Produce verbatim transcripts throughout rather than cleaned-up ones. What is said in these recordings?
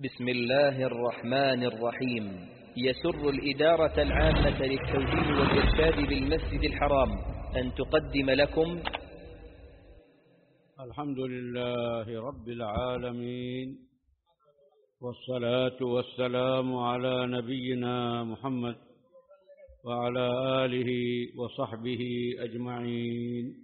بسم الله الرحمن الرحيم. يسر الإدارة العامة للتوجيه والإرشاد بالمسجد الحرام أن تقدم لكم الحمد لله رب العالمين، والصلاة والسلام على نبينا محمد وعلى آله وصحبه أجمعين.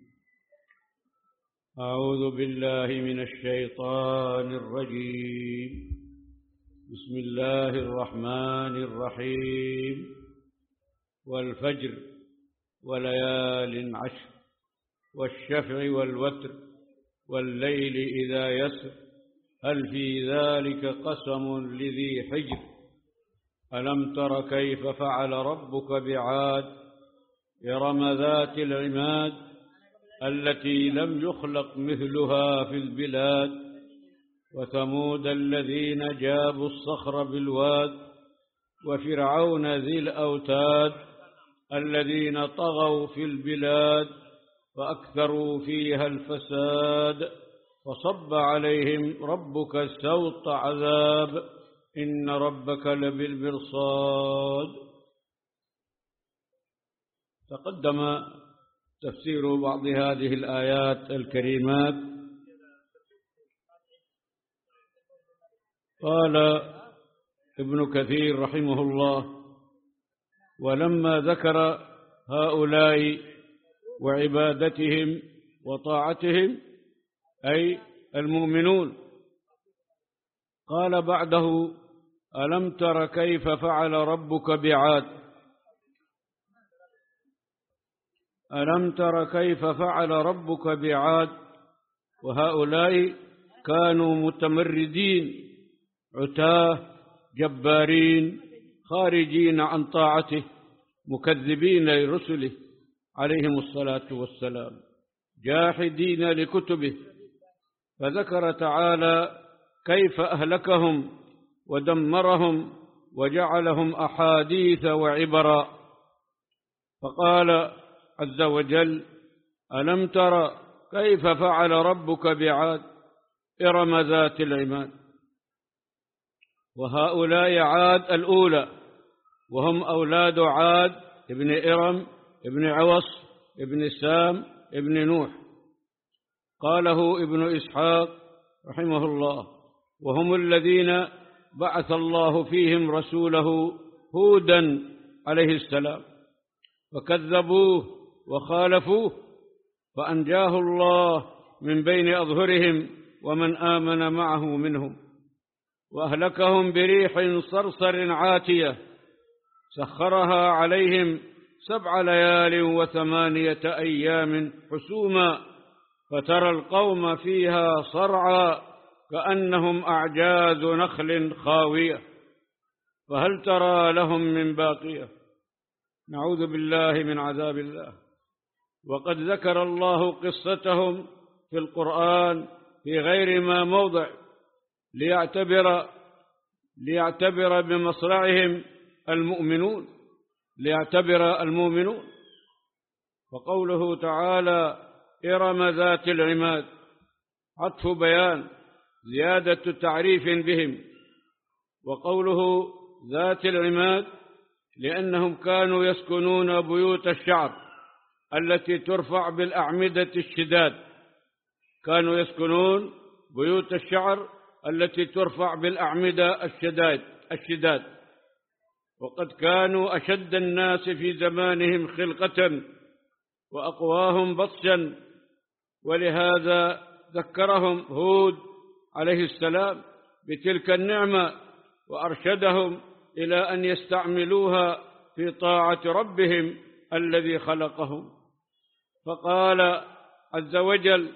أعوذ بالله من الشيطان الرجيم. بسم الله الرحمن الرحيم. والفجر وليال عشر والشفع والوتر والليل إذا يسر هل في ذلك قسم لذي حجر ألم تر كيف فعل ربك بعاد إرم ذات العماد التي لم يخلق مثلها في البلاد وثمود الذين جابوا الصخر بالواد وفرعون ذي الأوتاد الذين طغوا في البلاد فأكثروا فيها الفساد فصب عليهم ربك سوط عذاب إن ربك لبالمرصاد. تقدم تفسير بعض هذه الآيات الكريمات. قال ابن كثير رحمه الله: ولما ذكر هؤلاء وعبادتهم وطاعتهم أي المؤمنون، قال بعده: ألم تر كيف فعل ربك بعاد ألم تر كيف فعل ربك بعاد. وهؤلاء كانوا متمردين عتاه جبارين خارجين عن طاعته مكذبين لرسله عليهم الصلاة والسلام جاحدين لكتبه. فذكر تعالى كيف أهلكهم ودمرهم وجعلهم أحاديث وعبرا، فقال عز وجل: ألم تر كيف فعل ربك بعاد إرم ذات العماد. وهؤلاء عاد الأولى، وهم أولاد عاد ابن إرم ابن عوص ابن سام ابن نوح. قاله ابن إسحاق رحمه الله: وهم الذين بعث الله فيهم رسوله هودا عليه السلام فكذبوه وخالفوه فأنجاه الله من بين أظهرهم ومن آمن معه منهم، وأهلكهم بريح صرصر عاتية سخرها عليهم سبع ليال وثمانية أيام حسوما فترى القوم فيها صرعى كأنهم أعجاز نخل خاوية فهل ترى لهم من باقية. نعوذ بالله من عذاب الله. وقد ذكر الله قصتهم في القرآن في غير ما موضع ليعتبر ليعتبر بمصرعهم المؤمنون ليعتبر المؤمنون. وقوله تعالى: إرم ذات العماد عطف بيان زيادة تعريف بهم. وقوله ذات العماد لأنهم كانوا يسكنون بيوت الشعر التي ترفع بالأعمدة الشداد كانوا يسكنون بيوت الشعر التي ترفع بالأعمدة الشداد الشداد وقد كانوا أشد الناس في زمانهم خلقة وأقواهم بطشا، ولهذا ذكرهم هود عليه السلام بتلك النعمة وأرشدهم إلى أن يستعملوها في طاعة ربهم الذي خلقهم. فقال عز وجل: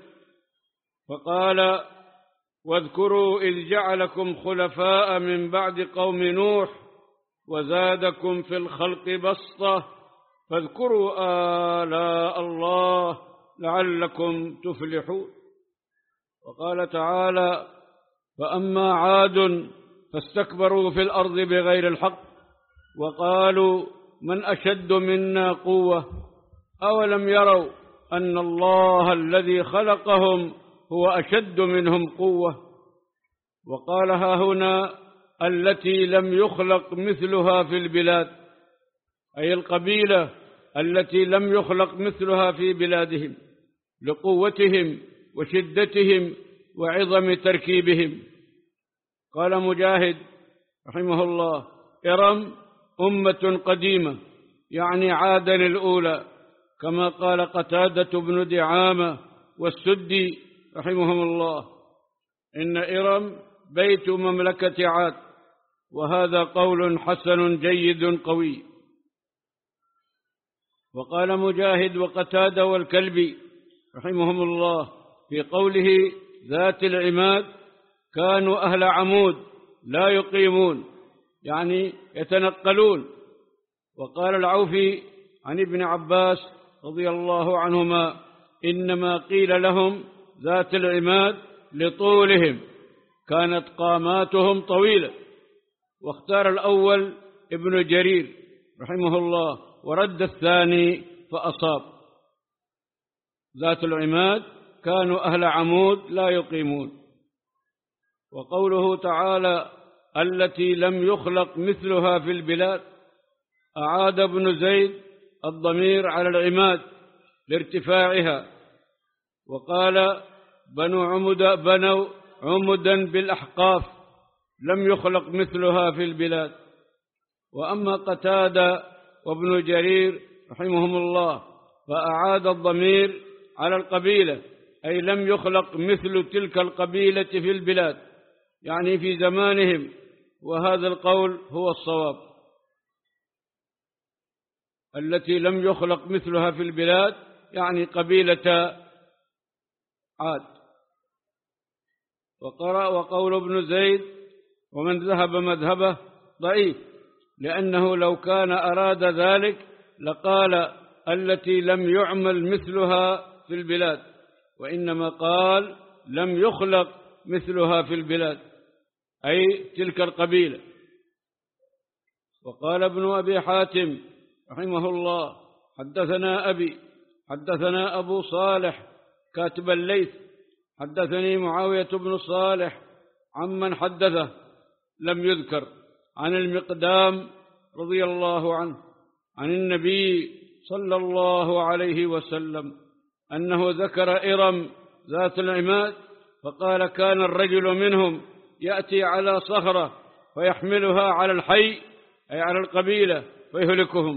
فقال واذكروا إذ جعلكم خلفاء من بعد قوم نوح وزادكم في الخلق بسطة فاذكروا آلاء الله لعلكم تفلحون. وقال تعالى: فأما عاد فاستكبروا في الأرض بغير الحق وقالوا من أشد منا قوة أولم يروا أن الله الذي خلقهم هو أشد منهم قوة. وقال ها هنا التي لم يخلق مثلها في البلاد، أي القبيلة التي لم يخلق مثلها في بلادهم لقوتهم وشدتهم وعظم تركيبهم. قال مجاهد رحمه الله: إرم أمة قديمة، يعني عادا الأولى، كما قال قتادة بن دعامة والسدي رحمهم الله: إن إرم بيت مملكة عاد. وهذا قول حسن جيد قوي. وقال مجاهد وقتادة والكلبي رحمهم الله في قوله ذات العماد: كانوا أهل عمود لا يقيمون، يعني يتنقلون. وقال العوفي عن ابن عباس رضي الله عنهما: إنما قيل لهم ذات العماد لطولهم، كانت قاماتهم طويلة. واختار الأول ابن جرير رحمه الله، ورد الثاني فأصاب. ذات العماد كانوا أهل عمود لا يقيمون. وقوله تعالى: التي لم يخلق مثلها في البلاد، أعاد ابن زيد الضمير على العماد لارتفاعها، وقال: بنو عمد بنوا عمدا بالأحقاف لم يخلق مثلها في البلاد. وأما قتادة وابن جرير رحمهم الله فأعاد الضمير على القبيلة، أي لم يخلق مثل تلك القبيلة في البلاد، يعني في زمانهم. وهذا القول هو الصواب، التي لم يخلق مثلها في البلاد يعني قبيلة عاد. وقرأ وقول ابن زيد ومن ذهب مذهبه ضعيف، لأنه لو كان أراد ذلك لقال التي لم يعمل مثلها في البلاد، وإنما قال لم يخلق مثلها في البلاد، أي تلك القبيلة. وقال ابن أبي حاتم رحمه الله: حدثنا أبي حدثنا أبو صالح كاتب الليث حدثني معاوية بن صالح عمن حدثه لم يذكر عن المقدام رضي الله عنه عن النبي صلى الله عليه وسلم أنه ذكر إرم ذات العماد، فقال: كان الرجل منهم يأتي على صخرة فيحملها على الحي، أي على القبيلة، فيهلكهم.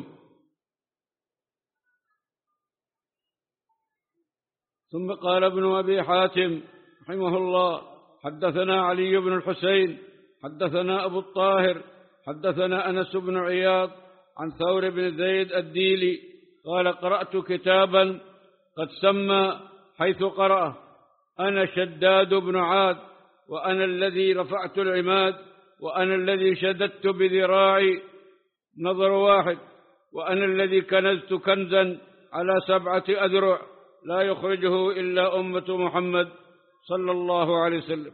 ثم قال ابن أبي حاتم رحمه الله: حدثنا علي بن الحسين حدثنا أبو الطاهر حدثنا أنس بن عياض عن ثور بن زيد الديلي قال: قرأت كتابا قد سمى حيث قرأه: أنا شداد بن عاد، وأنا الذي رفعت العماد، وأنا الذي شددت بذراعي نظر واحد، وأنا الذي كنزت كنزا على سبعة أذرع لا يخرجه إلا أمة محمد صلى الله عليه وسلم.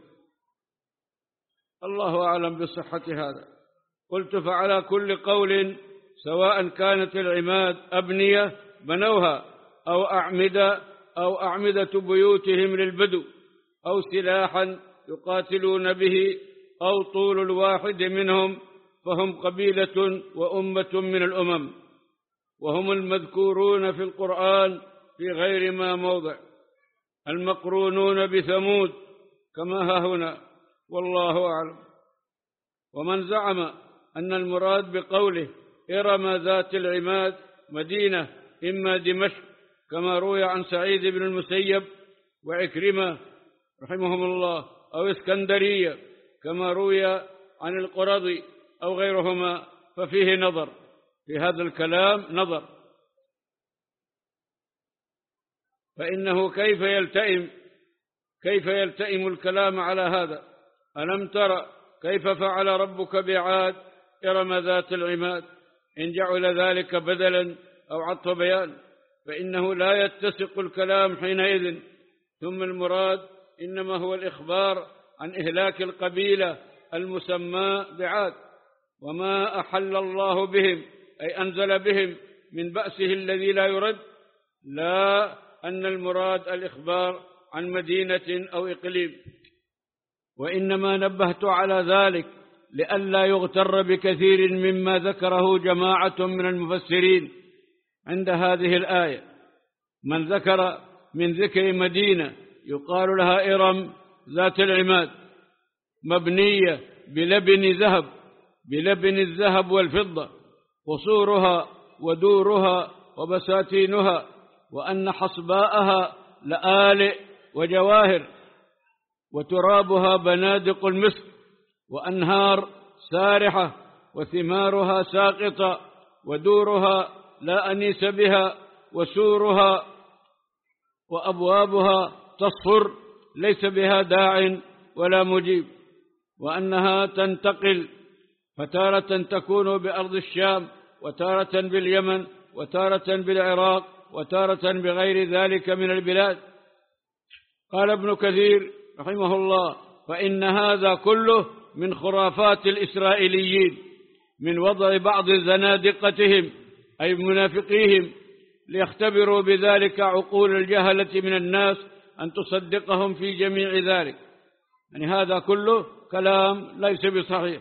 الله أعلم بصحة هذا. قلت: فعلى كل قول، سواء كانت العماد أبنية بنوها، أو أعمدة أو أعمدة بيوتهم للبدو، أو سلاحا يقاتلون به، أو طول الواحد منهم، فهم قبيلة وأمة من الأمم، وهم المذكورون في القرآن في غير ما موضع، المقرونون بثمود كما ها هنا، والله أعلم. ومن زعم أن المراد بقوله إرم ذات العماد مدينة إما دمشق كما روي عن سعيد بن المسيب وعكرمة رحمهم الله، أو اسكندرية كما روي عن القرظي أو غيرهما، ففيه نظر، في هذا الكلام نظر. فإنه كيف يلتئم كيف يلتئم الكلام على هذا؟ ألم تر كيف فعل ربك بعاد إرم ذات العماد؟ إن جعل ذلك بدلا أو عطف بيان فإنه لا يتسق الكلام حينئذ. ثم المراد إنما هو الإخبار عن إهلاك القبيلة المسمى بعاد، وما أحل الله بهم أي أنزل بهم من بأسه الذي لا يرد، لا أن المراد الإخبار عن مدينة أو إقليم. وإنما نبهت على ذلك لئلا يغتر بكثير مما ذكره جماعة من المفسرين عند هذه الآية. من ذكر من ذكر مدينة يقال لها إرم ذات العماد، مبنية بلبن ذهب بلبن الذهب والفضة، قصورها ودورها وبساتينها، وأن حصباءها لآلئ وجواهر، وترابها بنادق المسك، وأنهار سارحة، وثمارها ساقطة، ودورها لا أنيس بها، وسورها وأبوابها تصفر ليس بها داع ولا مجيب، وأنها تنتقل، فتارة تكون بأرض الشام، وتارة باليمن، وتارة بالعراق، وتارة بغير ذلك من البلاد. قال ابن كثير رحمه الله: فإن هذا كله من خرافات الإسرائيليين، من وضع بعض زنادقتهم أي منافقيهم ليختبروا بذلك عقول الجهلة من الناس أن تصدقهم في جميع ذلك. يعني هذا كله كلام ليس بصحيح.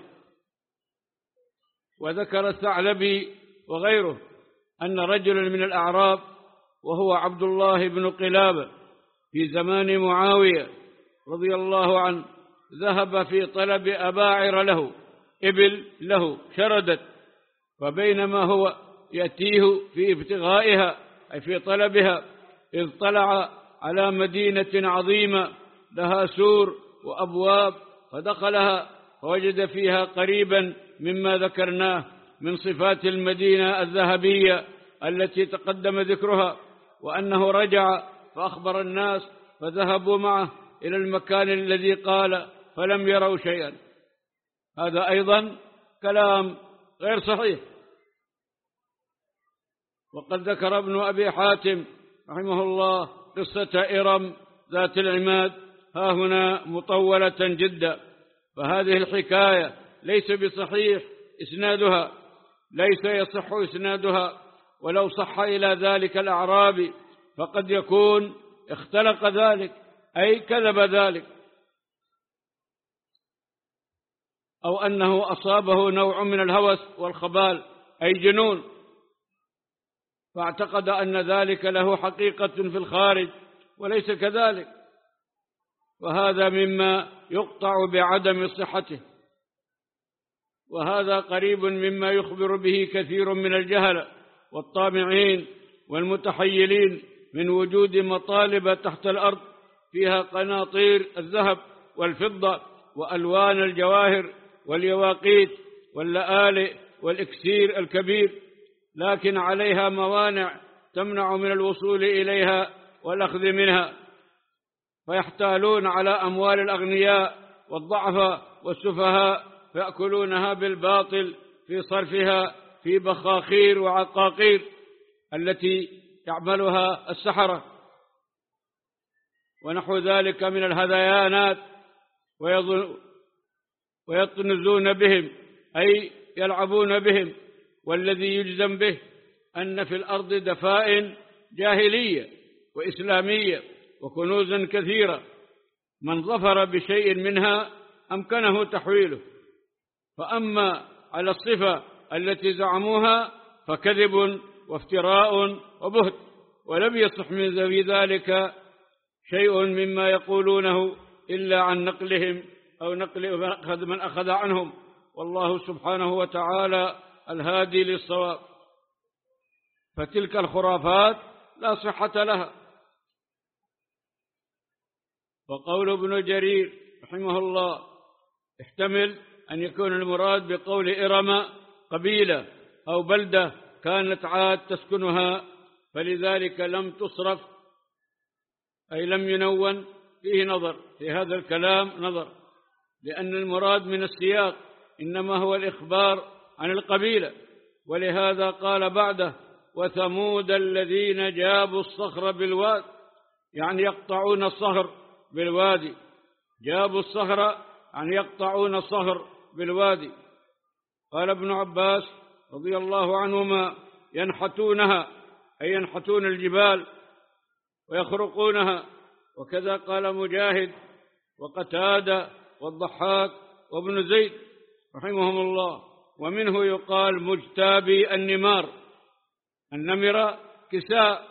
وذكر الثعلبي وغيره أن رجلا من الأعراب وهو عبد الله بن قلابة في زمان معاوية رضي الله عنه ذهب في طلب أباعر له، إبل له شردت، فبينما هو يأتيه في ابتغائها أي في طلبها إذ طلع على مدينة عظيمة لها سور وأبواب، فدخلها فوجد فيها قريبا مما ذكرناه من صفات المدينة الذهبية التي تقدم ذكرها، وأنه رجع فأخبر الناس فذهبوا معه إلى المكان الذي قال فلم يروا شيئا. هذا أيضا كلام غير صحيح. وقد ذكر ابن أبي حاتم رحمه الله قصة إرم ذات العماد ها هنا مطولة جدا، فهذه الحكاية ليس بصحيح إسنادها، ليس يصح إسنادها، ولو صح إلى ذلك الأعرابي فقد يكون اختلق ذلك أي كذب ذلك، أو أنه أصابه نوع من الهوس والخبال أي جنون، فاعتقد أن ذلك له حقيقة في الخارج وليس كذلك، وهذا مما يقطع بعدم صحته. وهذا قريب مما يخبر به كثير من الجهلة والطامعين والمتحيلين من وجود مطالب تحت الأرض فيها قناطير الذهب والفضة وألوان الجواهر واليواقيت واللآلئ والإكسير الكبير، لكن عليها موانع تمنع من الوصول إليها والأخذ منها، فيحتالون على أموال الأغنياء والضعفاء والسفهاء فيأكلونها بالباطل في صرفها في بخاخير وعقاقير التي يعملها السحرة ونحو ذلك من الهذيانات، ويطنزون بهم أي يلعبون بهم. والذي يجزم به أن في الأرض دفائن جاهلية وإسلامية وكنوزا كثيرة، من ظفر بشيء منها أمكنه تحويله، فأما على الصفة التي زعموها فكذب وافتراء وبهت، ولم يصح من ذوي ذلك شيء مما يقولونه إلا عن نقلهم أو نقل من أخذ عنهم، والله سبحانه وتعالى الهادي للصواب. فتلك الخرافات لا صحة لها. وقول ابن جرير رحمه الله احتمل أن يكون المراد بقول إرم قبيلة أو بلدة كانت عاد تسكنها، فلذلك لم تصرف أي لم ينون فيه نظر، في هذا الكلام نظر، لأن المراد من السياق إنما هو الإخبار عن القبيلة. ولهذا قال بعده وثمود الذين جابوا الصخر بالواد، يعني يقطعون الصخر بالوادي، جابوا الصخر يعني يقطعون الصخر بالوادي. قال ابن عباس رضي الله عنهما ينحتونها أي ينحتون الجبال ويخرقونها، وكذا قال مجاهد وقتادة والضحاك وابن زيد رحمهم الله. ومنه يقال مجتابي النمار، النمر كساء،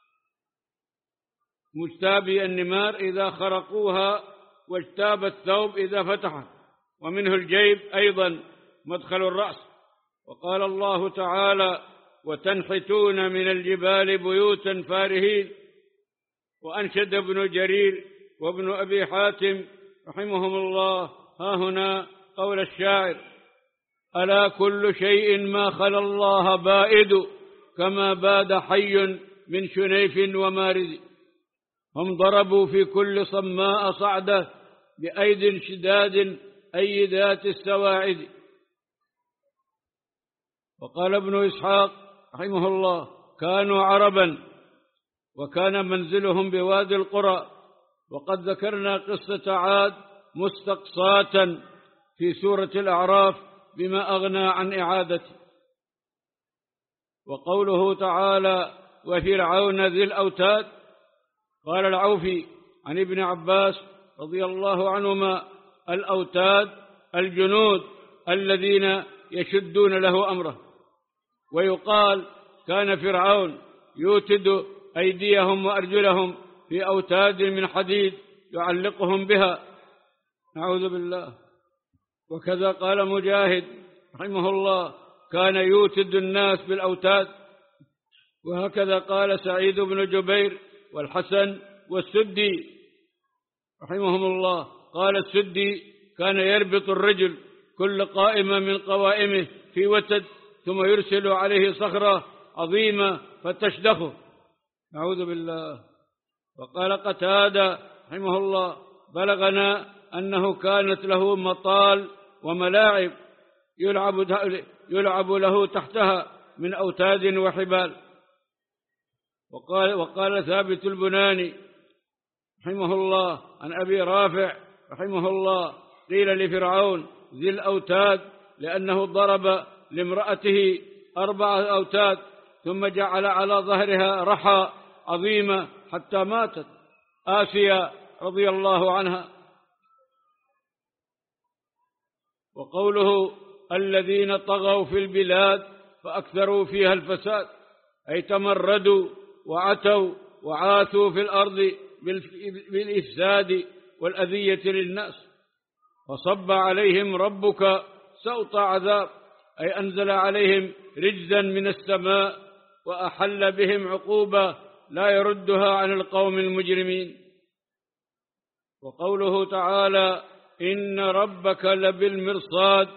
مجتابي النمار إذا خرقوها، واجتاب الثوب إذا فتحه. ومنه الجيب أيضا مدخل الرأس. وقال الله تعالى: وتنحتون من الجبال بيوتا فارهين. وأنشد ابن جرير وابن أبي حاتم رحمهم الله ها هنا قول الشاعر: ألا كل شيء ما خلا الله بائد، كما باد حي من شنيف ومارد. هم ضربوا في كل صماء صعدة، بأيد شداد أيدات السواعد. وقال ابن إسحاق رحمه الله: كانوا عربا، وكان منزلهم بوادي القرى. وقد ذكرنا قصة عاد مستقصاة في سورة الأعراف بما أغنى عن إعادته. وقوله تعالى: وفرعون ذي الأوتاد. قال العوفي عن ابن عباس رضي الله عنهما: الأوتاد الجنود الذين يشدون له أمره. ويقال: كان فرعون يوتد أيديهم وأرجلهم في أوتاد من حديد يعلقهم بها، نعوذ بالله. وكذا قال مجاهد رحمه الله: كان يوتد الناس بالأوتاد. وهكذا قال سعيد بن جبير والحسن والسدي رحمهم الله. قال السدي: كان يربط الرجل كل قائمة من قوائمه في وتد، ثم يرسل عليه صخرة عظيمة فتشدخه، نعوذ بالله. وقال قتادة رحمه الله: بلغنا أنه كانت له مطال وملاعب يلعب, يلعب له تحتها من أوتاد وحبال. وقال, وقال ثابت البناني رحمه الله عن أبي رافع رحمه الله: قيل لفرعون ذي الأوتاد لأنه ضرب لامرأته أربعة أوتاد، ثم جعل على ظهرها رحى عظيمة حتى ماتت آسيا رضي الله عنها. وقوله: الذين طغوا في البلاد فأكثروا فيها الفساد، أي تمردوا وعتوا وعاثوا في الأرض بالإفساد والأذية للناس. فصب عليهم ربك سوط عذاب، أي أنزل عليهم رجزا من السماء، وأحل بهم عقوبة لا يردها عن القوم المجرمين. وقوله تعالى: إن ربك لبالمرصاد.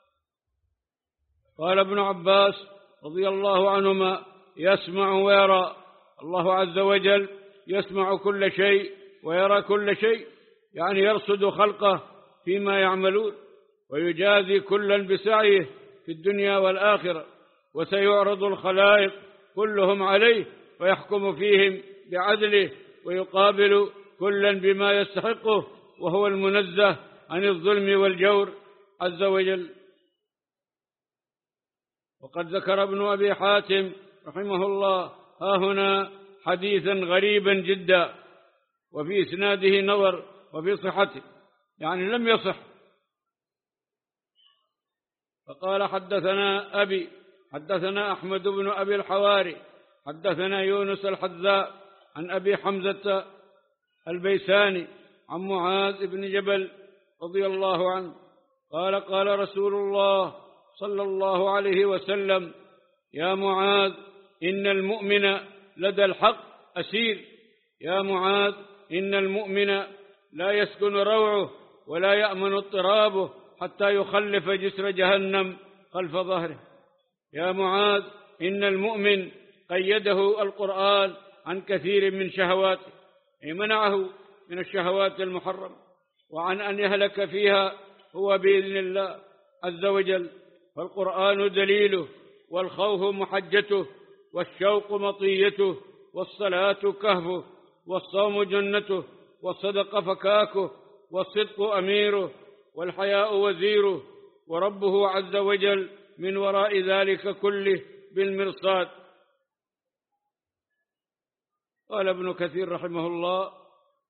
قال ابن عباس رضي الله عنهما: يسمع ويرى. الله عز وجل يسمع كل شيء ويرى كل شيء، يعني يرصد خلقه فيما يعملون، ويجازي كلا بسعيه في الدنيا والآخرة. وسيعرض الخلائق كلهم عليه، ويحكم فيهم بعدله، ويقابل كلا بما يستحقه، وهو المنزه عن الظلم والجور عز وجل. وقد ذكر ابن أبي حاتم رحمه الله ها هنا حديثا غريبا جدا، وفي إسناده نظر وفي صحته، يعني لم يصح. فقال: حدثنا أبي حدثنا أحمد بن أبي الحواري حدثنا يونس الحذاء عن أبي حمزة البيساني عن معاذ بن جبل رضي الله عنه قال: قال رسول الله صلى الله عليه وسلم: يا معاذ، إن المؤمن لدى الحق أسير. يا معاذ، إن المؤمن لا يسكن روعه ولا يأمن اضطرابه حتى يخلف جسر جهنم خلف ظهره. يا معاذ، إن المؤمن قيده القرآن عن كثير من شهواته، أي منعه من الشهوات المحرمة، وعن أن يهلك فيها هو بإذن الله عز وجل. فالقرآن دليله، والخوف محجته، والشوق مطيته، والصلاة كهفه، والصوم جنته، والصدق فكاكه، والصدق أميره، والحياء وزيره، وربه عز وجل من وراء ذلك كله بالمرصاد. قال ابن كثير رحمه الله: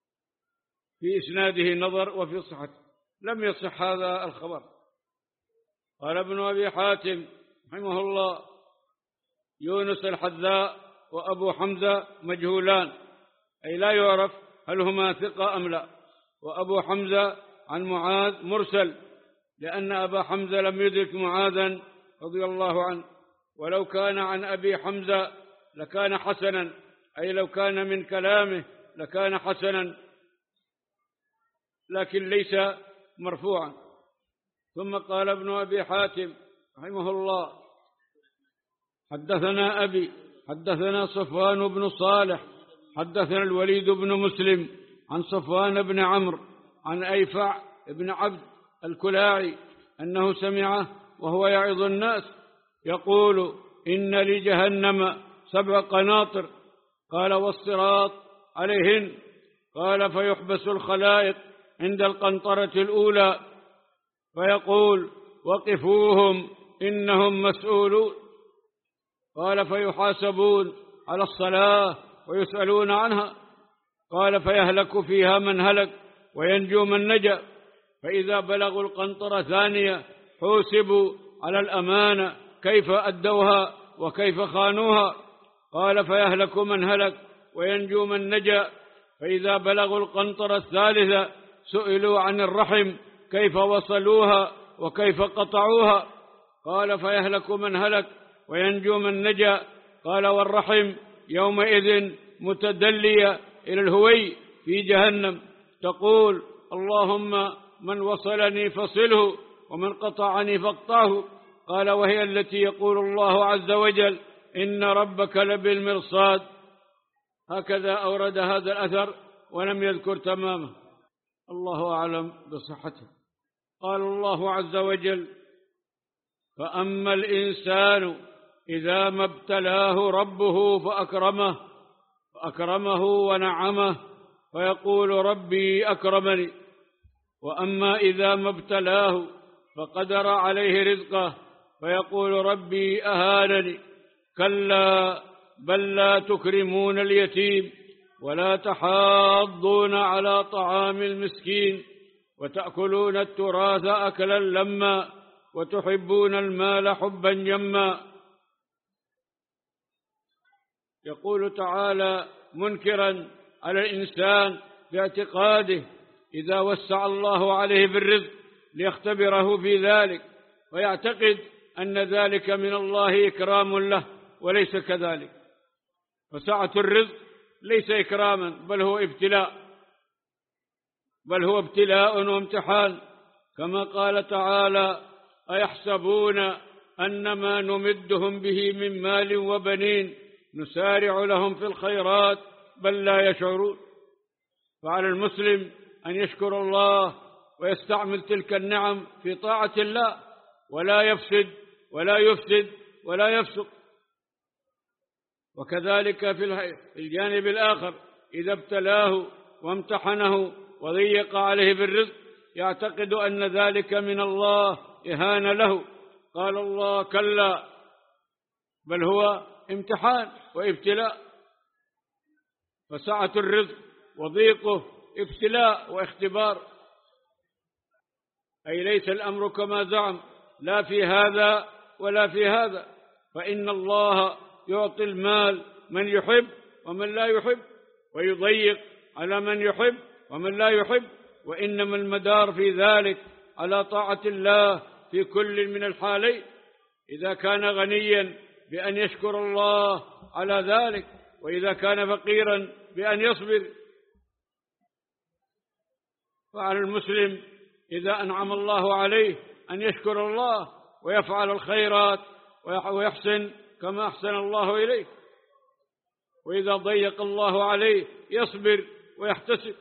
في إسناده نظر وفي صحته، لم يصح هذا الخبر. قال ابن أبي حاتم رحمه الله: يونس الحذاء وأبو حمزة مجهولان، أي لا يعرف هل هما ثقة أم لا. وأبو حمزة عن معاذ مرسل، لأن أبا حمزة لم يدرك معاذا رضي الله عنه، ولو كان عن أبي حمزة لكان حسنا، أي لو كان من كلامه لكان حسنا، لكن ليس مرفوعا. ثم قال ابن أبي حاتم رحمه الله: حدثنا أبي حدثنا صفوان بن صالح حدثنا الوليد بن مسلم عن صفوان بن عمرو عن أيفع بن عبد الكلاعي أنه سمعه وهو يعظ الناس يقول: إن لجهنم سبع قناطر. قال: والصراط عليهن. قال: فيحبس الخلائق عند القنطرة الأولى فيقول: وقفوهم إنهم مسؤولون. قال: فيحاسبون على الصلاة ويسألون عنها. قال: فيهلك فيها من هلك وينجو من نجا. فإذا بلغوا القنطرة ثانية حوسبوا على الأمانة كيف أدوها وكيف خانوها. قال: فيهلك من هلك وينجو من نجا. فإذا بلغوا القنطرة الثالثة سئلوا عن الرحم كيف وصلوها وكيف قطعوها. قال: فيهلك من هلك وينجو من نجا. قال: والرحم يومئذ متدلية إلى الهوي في جهنم تقول: اللهم من وصلني فصله ومن قطعني فاقطعه. قال: وهي التي يقول الله عز وجل: إن ربك لبالمرصاد. هكذا أورد هذا الأثر ولم يذكر تمامه، الله أعلم بصحته. قال الله عز وجل: فأما الإنسان إذا ما ابتلاه ربه فأكرمه فأكرمه ونعمه فيقول: ربي أكرمني. وأما إذا ما ابتلاه فقدر عليه رزقه فيقول: ربي أهانني. كلا بل لا تكرمون اليتيم ولا تحاضون على طعام المسكين وتأكلون التراث أكلا لما وتحبون المال حبا جما. يقول تعالى منكرا على الإنسان باعتقاده إذا وسع الله عليه بالرزق ليختبره في ذلك، ويعتقد أن ذلك من الله إكرام له، وليس كذلك. فسعة الرزق ليس إكراما، بل هو ابتلاء بل هو ابتلاء وامتحان، كما قال تعالى: أيحسبون أنما نمدهم به من مال وبنين نسارع لهم في الخيرات بل لا يشعرون. فعلى المسلم أن يشكر الله ويستعمل تلك النعم في طاعة الله، ولا يفسد ولا يفسد ولا يفسق. وكذلك في الجانب الآخر إذا ابتلاه وامتحنه وضيق عليه بالرزق يعتقد أن ذلك من الله إهانة له. قال الله: كلا بل هو امتحان وابتلاء. فسعة الرزق وضيقه ابتلاء واختبار، أي ليس الأمر كما زعم، لا في هذا ولا في هذا. فإن الله يعطي المال من يحب ومن لا يحب، ويضيق على من يحب ومن لا يحب، وإنما المدار في ذلك على طاعة الله في كل من الحالين. إذا كان غنيا بأن يشكر الله على ذلك، وإذا كان فقيرا بأن يصبر. فعلى المسلم إذا أنعم الله عليه أن يشكر الله ويفعل الخيرات ويحسن كما أحسن الله إليه، وإذا ضيق الله عليه يصبر ويحتسب.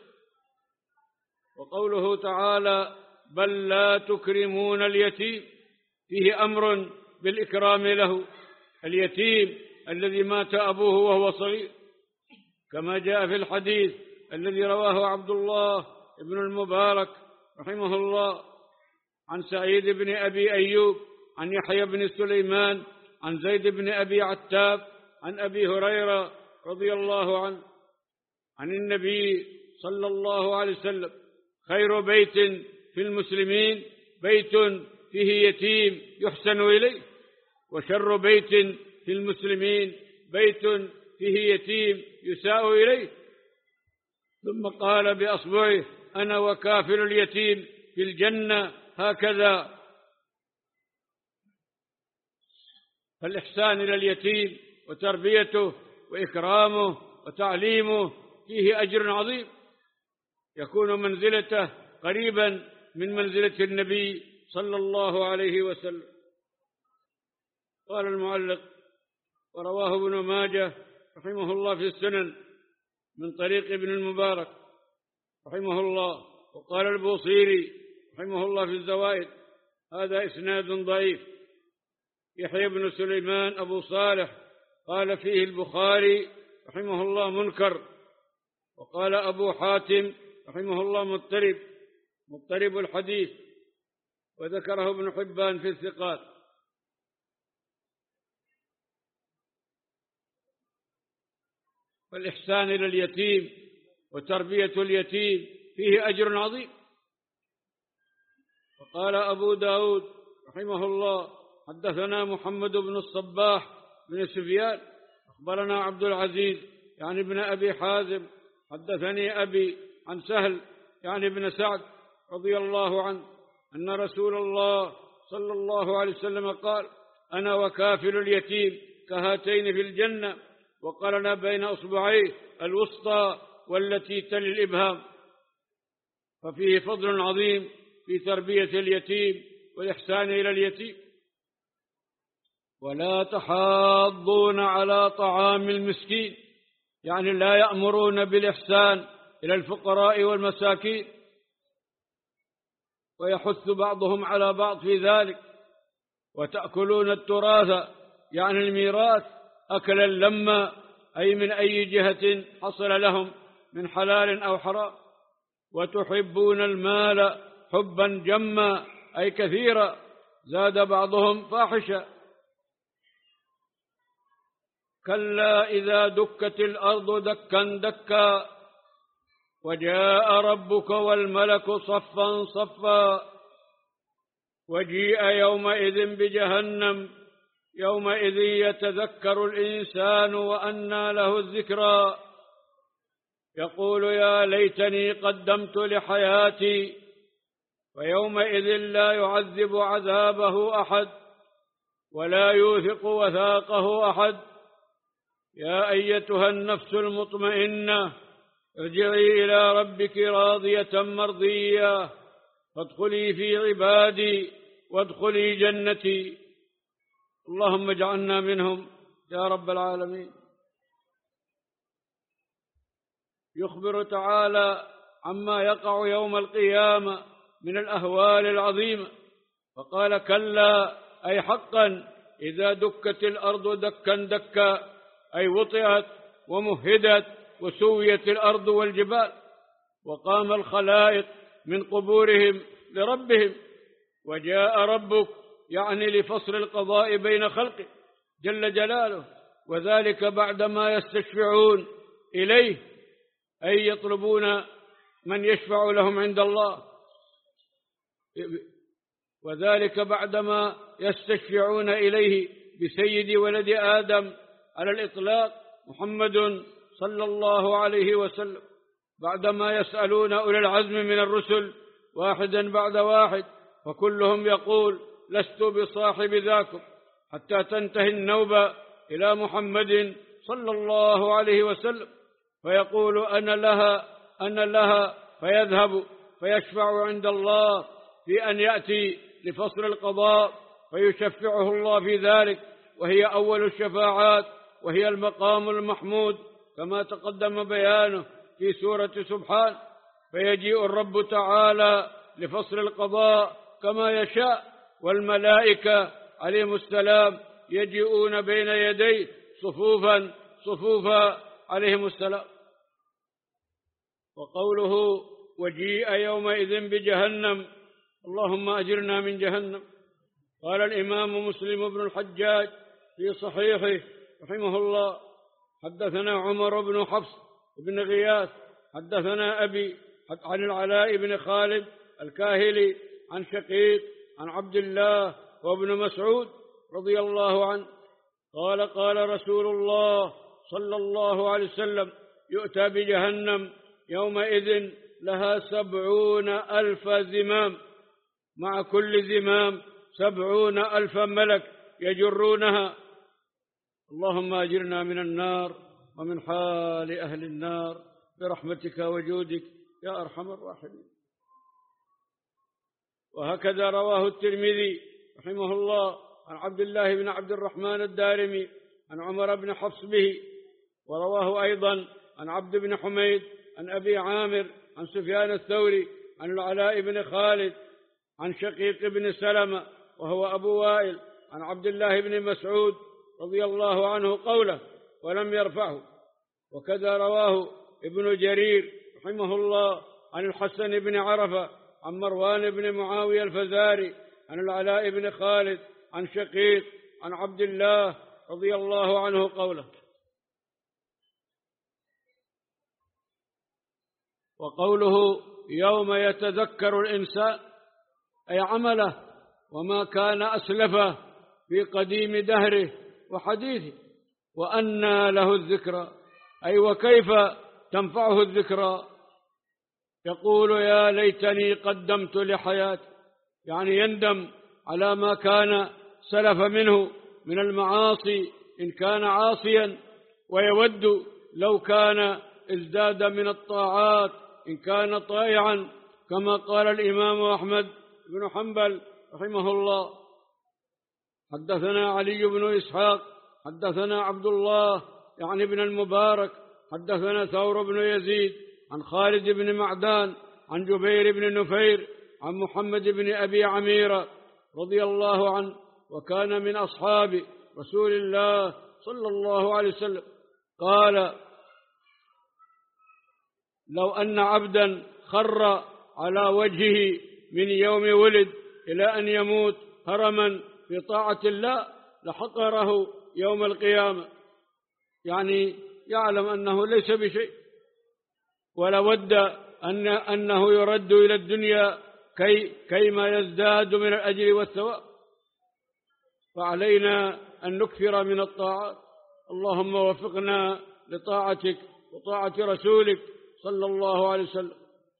وقوله تعالى: بل لا تكرمون اليتيم، فيه أمر بالإكرام له، اليتيم الذي مات أبوه وهو صغير، كما جاء في الحديث الذي رواه عبد الله بن المبارك رحمه الله عن سعيد بن أبي أيوب عن يحيى بن سليمان عن زيد بن أبي عتاب عن أبي هريرة رضي الله عنه عن النبي صلى الله عليه وسلم: خير بيت في المسلمين بيت فيه يتيم يحسن إليه، وشر بيت في المسلمين بيت فيه يتيم يساء إليه. ثم قال بأصبعه: أنا وكافل اليتيم في الجنة هكذا. فالإحسان إلى اليتيم وتربيته وإكرامه وتعليمه فيه أجر عظيم، يكون منزلته قريبا من منزلة النبي صلى الله عليه وسلم. قال المعلق: ورواه ابن ماجه رحمه الله في السنن من طريق ابن المبارك رحمه الله. وقال البوصيري رحمه الله في الزوائد: هذا إسناد ضعيف. يحيى بن سليمان أبو صالح قال فيه البخاري رحمه الله منكر. وقال أبو حاتم رحمه الله مضطرب مضطرب الحديث، وذكره ابن حبان في الثقات. والإحسان إلى اليتيم وتربية اليتيم فيه أجر عظيم. وقال أبو داود رحمه الله: حدثنا محمد بن الصباح بن سفيان أخبرنا عبد العزيز يعني ابن أبي حازم حدثني أبي عن سهل يعني ابن سعد رضي الله عنه أن رسول الله صلى الله عليه وسلم قال: أنا وكافل اليتيم كهاتين في الجنة، وقرن بين أصبعيه الوسطى والتي تلي الإبهام. ففيه فضل عظيم في تربية اليتيم والإحسان إلى اليتيم. ولا تحاضون على طعام المسكين، يعني لا يأمرون بالإحسان إلى الفقراء والمساكين، ويحث بعضهم على بعض في ذلك. وتأكلون التراث يعني الميراث أكلا لما، أي من أي جهة حصل لهم من حلال أو حرام. وتحبون المال حبا جما، أي كثيرا، زاد بعضهم فاحشا. كلا إذا دكت الأرض دكا دكا وجاء ربك والملك صفا صفا وجيء يومئذ بجهنم يومئذ يتذكر الإنسان وأنى له الذكرى يقول يا ليتني قدمت لحياتي ويومئذ لا يعذب عذابه أحد ولا يوثق وثاقه أحد. يا أيتها النفس المطمئنة ارجعي إلى ربك راضية مرضية فادخلي في عبادي وادخلي جنتي. اللهم اجعلنا منهم يا رب العالمين. يخبر تعالى عما يقع يوم القيامة من الأهوال العظيمة، فقال كلا أي حقا إذا دكت الأرض دكا دكا، أي وطئت ومهدت وسويت الأرض والجبال، وقام الخلائق من قبورهم لربهم. وجاء ربك يعني لفصل القضاء بين خلقه جل جلاله، وذلك بعدما يستشفعون إليه، أي يطلبون من يشفع لهم عند الله، وذلك بعدما يستشفعون إليه بسيد ولد آدم على الإطلاق محمد صلى الله عليه وسلم، بعدما يسألون أولي العزم من الرسل واحدا بعد واحد، فكلهم يقول لست بصاحب ذاكم، حتى تنتهي النوبة إلى محمد صلى الله عليه وسلم، فيقول أنا لها أنا لها، فيذهب فيشفع عند الله في أن يأتي لفصل القضاء فيشفعه الله في ذلك، وهي أول الشفاعات وهي المقام المحمود كما تقدم بيانه في سورة سبحان. فيجيء الرب تعالى لفصل القضاء كما يشاء، والملائكة عليهم السلام يجيئون بين يديه صفوفا صفوفا عليهم السلام. وقوله وجيء يومئذ بجهنم، اللهم أجرنا من جهنم. قال الإمام مسلم بن الحجاج في صحيحه رحمه الله حدثنا عمر بن حفص بن غياث حدثنا أبي عن العلاء بن خالد الكاهلي عن شقيق عن عبد الله وابن مسعود رضي الله عنه قال قال رسول الله صلى الله عليه وسلم يؤتى بجهنم يومئذ لها سبعون ألف زمام مع كل زمام سبعون ألف ملك يجرونها. اللهم أجرنا من النار ومن حال أهل النار برحمتك وجودك يا أرحم الراحمين. وهكذا رواه الترمذي رحمه الله عن عبد الله بن عبد الرحمن الدارمي عن عمر بن حفص به، ورواه أيضا عن عبد بن حميد عن أبي عامر عن سفيان الثوري عن العلاء بن خالد عن شقيق بن سلمة وهو أبو وائل عن عبد الله بن مسعود رضي الله عنه قوله ولم يرفعه. وكذا رواه ابن جرير رحمه الله عن الحسن بن عرفة عن مروان بن معاوية الفزاري عن العلاء بن خالد عن شقيق عن عبد الله رضي الله عنه قوله. وقوله يوم يتذكر الإنسان أي عمله وما كان أسلفه في قديم دهره وحديثه، وأنى له الذكرى أي وكيف تنفعه الذكرى. يقول يا ليتني قدمت لحياتي، يعني يندم على ما كان سلف منه من المعاصي إن كان عاصيا، ويود لو كان ازداد من الطاعات إن كان طائعا، كما قال الإمام أحمد بن حنبل رحمه الله. حدثنا علي بن إسحاق حدثنا عبد الله يعني ابن المبارك حدثنا ثور بن يزيد عن خالد بن معدان عن جبير بن نفير عن محمد بن أبي عميرة رضي الله عنه، وكان من أصحاب رسول الله صلى الله عليه وسلم، قال لو أن عبدا خر على وجهه من يوم ولد إلى أن يموت هرما في طاعة الله لحقره يوم القيامة، يعني يعلم أنه ليس بشيء، ولود أن أنه يرد إلى الدنيا كي كيما يزداد من الأجر والثواب. فعلينا أن نكثر من الطاعات. اللهم وفقنا لطاعتك وطاعة رسولك صلى الله عليه وسلم.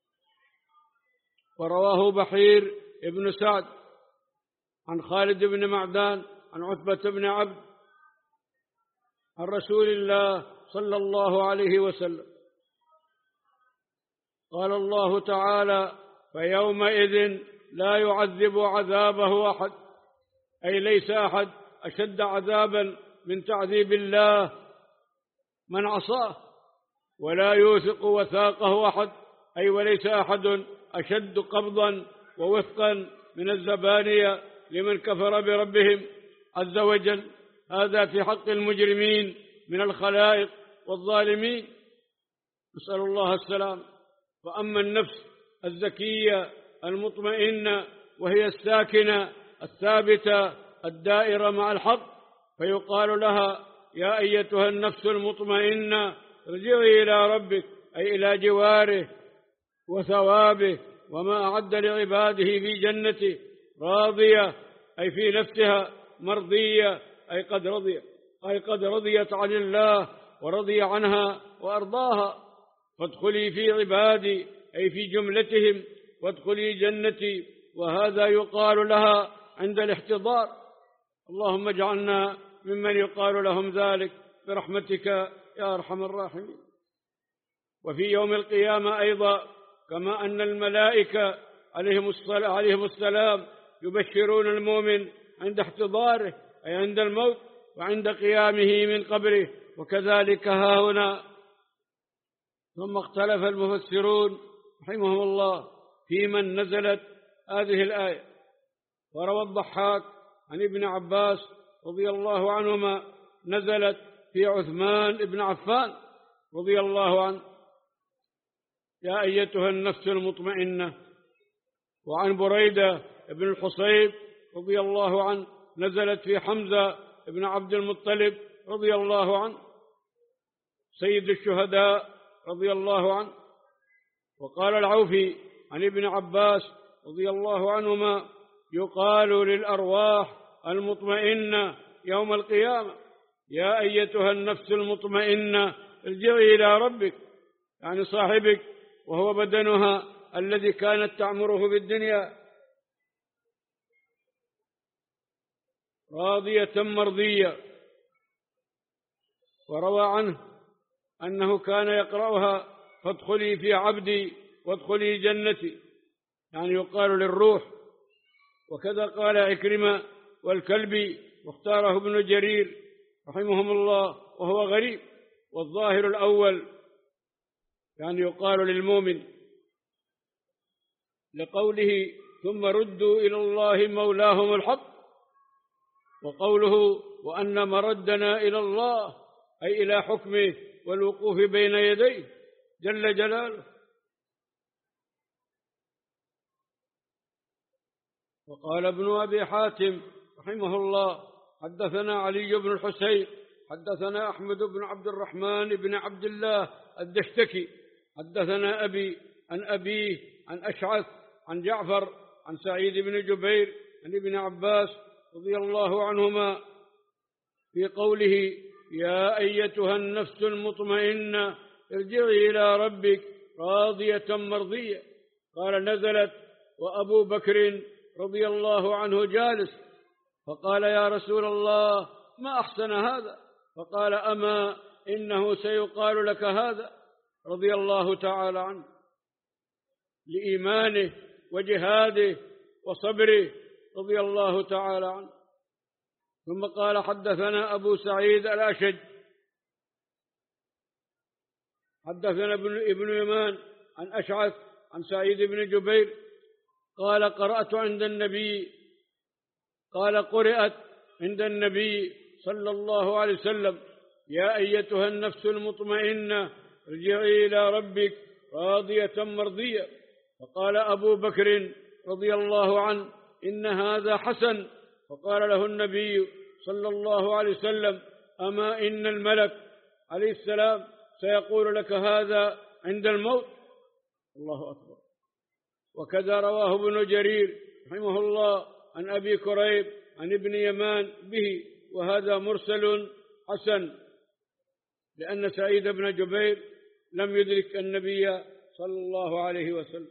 ورواه بحير ابن سعد عن خالد بن معدان عن عتبة بن عبد عن رسول الله صلى الله عليه وسلم قال الله تعالى فيومئذ لا يعذب عذابه أحد، أي ليس أحد أشد عذابا من تعذيب الله من عصاه، ولا يوثق وثاقه أحد، أي وليس أحد أشد قبضا ووثقا من الزبانية لمن كفر بربهم عز وجل. هذا في حق المجرمين من الخلائق والظالمين، نسأل الله السلام. فأما النفس الزكية المطمئنة وهي الساكنة الثابتة الدائرة مع الحق، فيقال لها يا أيتها النفس المطمئنة ارجعي إلى ربك، أي إلى جواره وثوابه وما أعد لعباده في جنته، راضية أي في نفسها مرضية، أي قد رضي أي قد رضيت عن الله ورضي عنها وأرضاها. فادخلي في عبادي أي في جملتهم وادخلي جنتي، وهذا يقال لها عند الاحتضار. اللهم اجعلنا ممن يقال لهم ذلك برحمتك يا أرحم الراحمين. وفي يوم القيامة أيضا كما أن الملائكة عليهم السلام يبشرون المؤمن عند احتضاره أي عند الموت وعند قيامه من قبره، وكذلك ها هنا. ثم اختلف المفسرون رحمهم الله في من نزلت هذه الآية. وروى الضحاك عن ابن عباس رضي الله عنهما نزلت في عثمان بن عفان رضي الله عنه يا أيتها النفس المطمئنة. وعن بريدة بن الحصيب رضي الله عنه نزلت في حمزة بن عبد المطلب رضي الله عنه سيد الشهداء رضي الله عنه. وقال العوفي عن ابن عباس رضي الله عنهما يقال للأرواح المطمئنة يوم القيامة: يا أيتها النفس المطمئنة ارجعي إلى ربك، يعني صاحبك وهو بدنها الذي كانت تعمره بالدنيا، راضية مرضية. وروى عنه أنه كان يقرأها: فادخلي في عبدي وادخلي جنتي، يعني يقال للروح. وكذا قال عكرمة والكلبي، واختاره ابن جرير رحمهم الله، وهو غريب. والظاهر الأول يعني يقال للمؤمن، لقوله: ثم ردوا إلى الله مولاهم الحق. وقوله: وأن مردنا إلى الله، أي إلى حكمه والوقوف بين يديه جل جلاله. وقال ابن أبي حاتم رحمه الله: حدثنا علي بن الحسين حدثنا أحمد بن عبد الرحمن بن عبد الله الدشتكي حدثنا أبي عن أبيه عن أشعث عن جعفر عن سعيد بن جبير عن ابن عباس رضي الله عنهما في قوله: يا أيتها النفس المطمئنة ارجعي إلى ربك راضية مرضية. قال: نزلت وأبو بكر رضي الله عنه جالس، فقال: يا رسول الله، ما أحسن هذا؟ فقال: أما إنه سيقال لك هذا، رضي الله تعالى عنه لإيمانه وجهاده وصبره، رضي الله تعالى عنه. ثم قال: حدثنا أبو سعيد الأشج حدثنا ابن يمان عن أشعث عن سعيد بن جبير قال: قرأت عند النبي قال قرأت عند النبي صلى الله عليه وسلم: يا أيتها النفس المطمئنة ارجعي إلى ربك راضية مرضية. فقال أبو بكر رضي الله عنه: إن هذا حسن. فقال له النبي صلى الله عليه وسلم: أما إن الملك عليه السلام سيقول لك هذا عند الموت. الله أكبر. وكذا رواه ابن جرير رحمه الله عن أبي كريب عن ابن يمان به، وهذا مرسل حسن، لأن سعيد بن جبير لم يدرك النبي صلى الله عليه وسلم.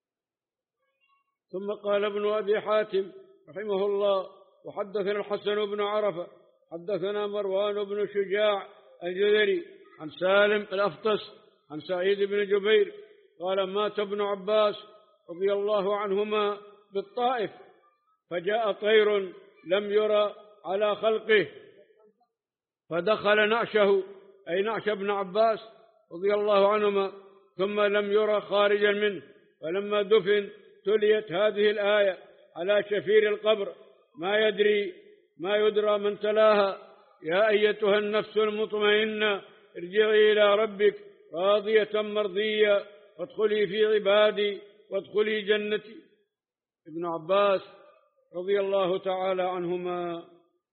ثم قال ابن أبي حاتم رحمه الله: وحدثنا الحسن بن عرفة حدثنا مروان بن شجاع الجذري عن سالم الأفطس عن سعيد بن جبير قال: مات ابن عباس رضي الله عنهما بالطائف، فجاء طير لم يرى على خلقه فدخل نعشه، أي نعش ابن عباس رضي الله عنهما، ثم لم يرى خارجا منه. فلما دفن تليت هذه الآية على شفير القبر: ما يدري ما يدرى من تلاها: يا أيتها النفس المطمئنة ارجعي إلى ربك راضية مرضية وادخلي في عبادي وادخلي جنتي. ابن عباس رضي الله تعالى عنهما.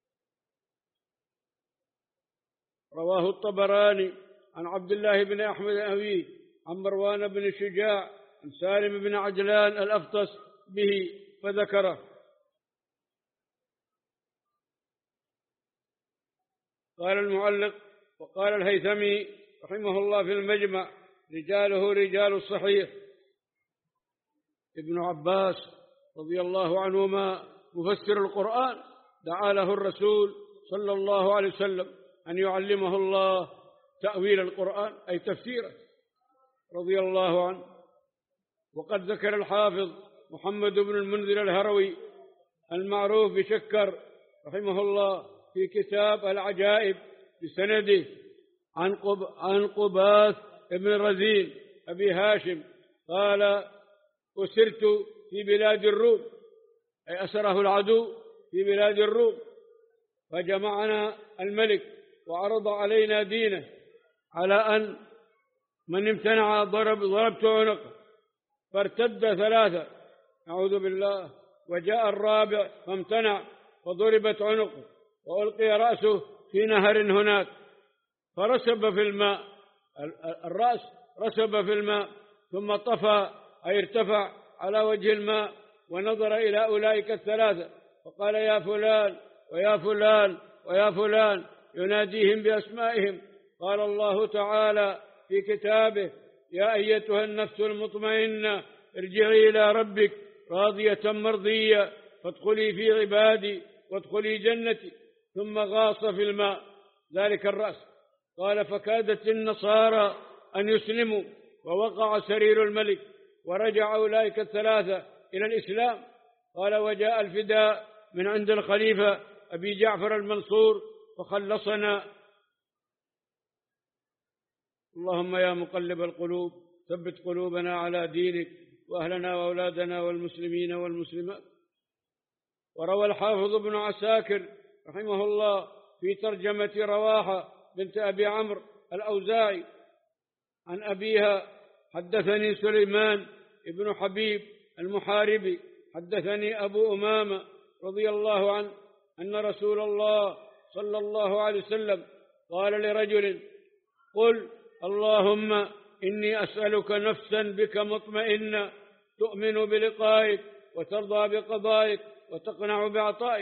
رواه الطبراني عن عبد الله بن أحمد أبي عن مروان بن شجاع عن سالم بن عجلان الأفطس به فذكره. قال المعلق: وقال الهيثمي رحمه الله في المجمع: رجاله رجال الصحيح. ابن عباس رضي الله عنهما مفسر القرآن، دعا له الرسول صلى الله عليه وسلم أن يعلمه الله تأويل القرآن، أي تفسيره، رضي الله عنه. وقد ذكر الحافظ محمد بن المنذر الهروي المعروف بشكر رحمه الله في كتاب العجائب بسنده عن قب عن قباث بن رزين أبي هاشم قال: أسرت في بلاد الروم، أي أسره العدو في بلاد الروم، فجمعنا الملك وعرض علينا دينه على أن من امتنع ضرب ضربت عنقه، فارتد ثلاثة، أعوذ بالله، وجاء الرابع فامتنع فضربت عنقه وألقي رأسه في نهر هناك فرسب في الماء، الرأس رسب في الماء ثم طفى أي ارتفع على وجه الماء، ونظر إلى أولئك الثلاثة فقال يا فلان ويا فلان ويا فلان، يناديهم بأسمائهم. قال الله تعالى في كتابه يا أيتها النفس المطمئنة ارجعي إلى ربك راضية مرضية فادخلي في عبادي وادخلي جنتي. ثم غاص في الماء ذلك الرأس. قال فكادت النصارى أن يسلموا ووقع سرير الملك ورجع أولئك الثلاثة إلى الإسلام. قال وجاء الفداء من عند الخليفة أبي جعفر المنصور فخلصنا. اللهم يا مقلب القلوب ثبت قلوبنا على دينك وأهلنا وأولادنا والمسلمين والمسلمات. وروى الحافظ ابن عساكر رحمه الله في ترجمة رواحة بنت أبي عمرو الأوزاعي عن أبيها حدثني سليمان ابن حبيب المحاربي حدثني أبو أمامة رضي الله عنه أن رسول الله صلى الله عليه وسلم قال لرجل قل اللهم إني أسألك نفسا بك مطمئنة تؤمن بلقائك وترضى بقضائك وتقنع بعطائك.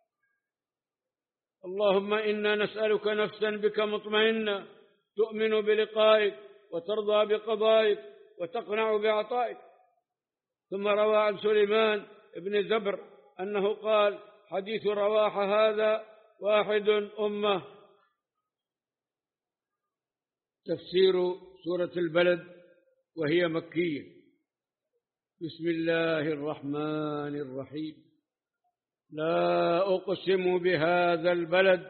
اللهم إنا نسألك نفسا بك مطمئنة تؤمن بلقائك وترضى بقضائك وتقنع بعطائك. ثم روى عن سليمان بن زبر أنه قال حديث رواحة هذا واحد أمة. تفسير سورة البلد وهي مكية. بسم الله الرحمن الرحيم. لا أقسم بهذا البلد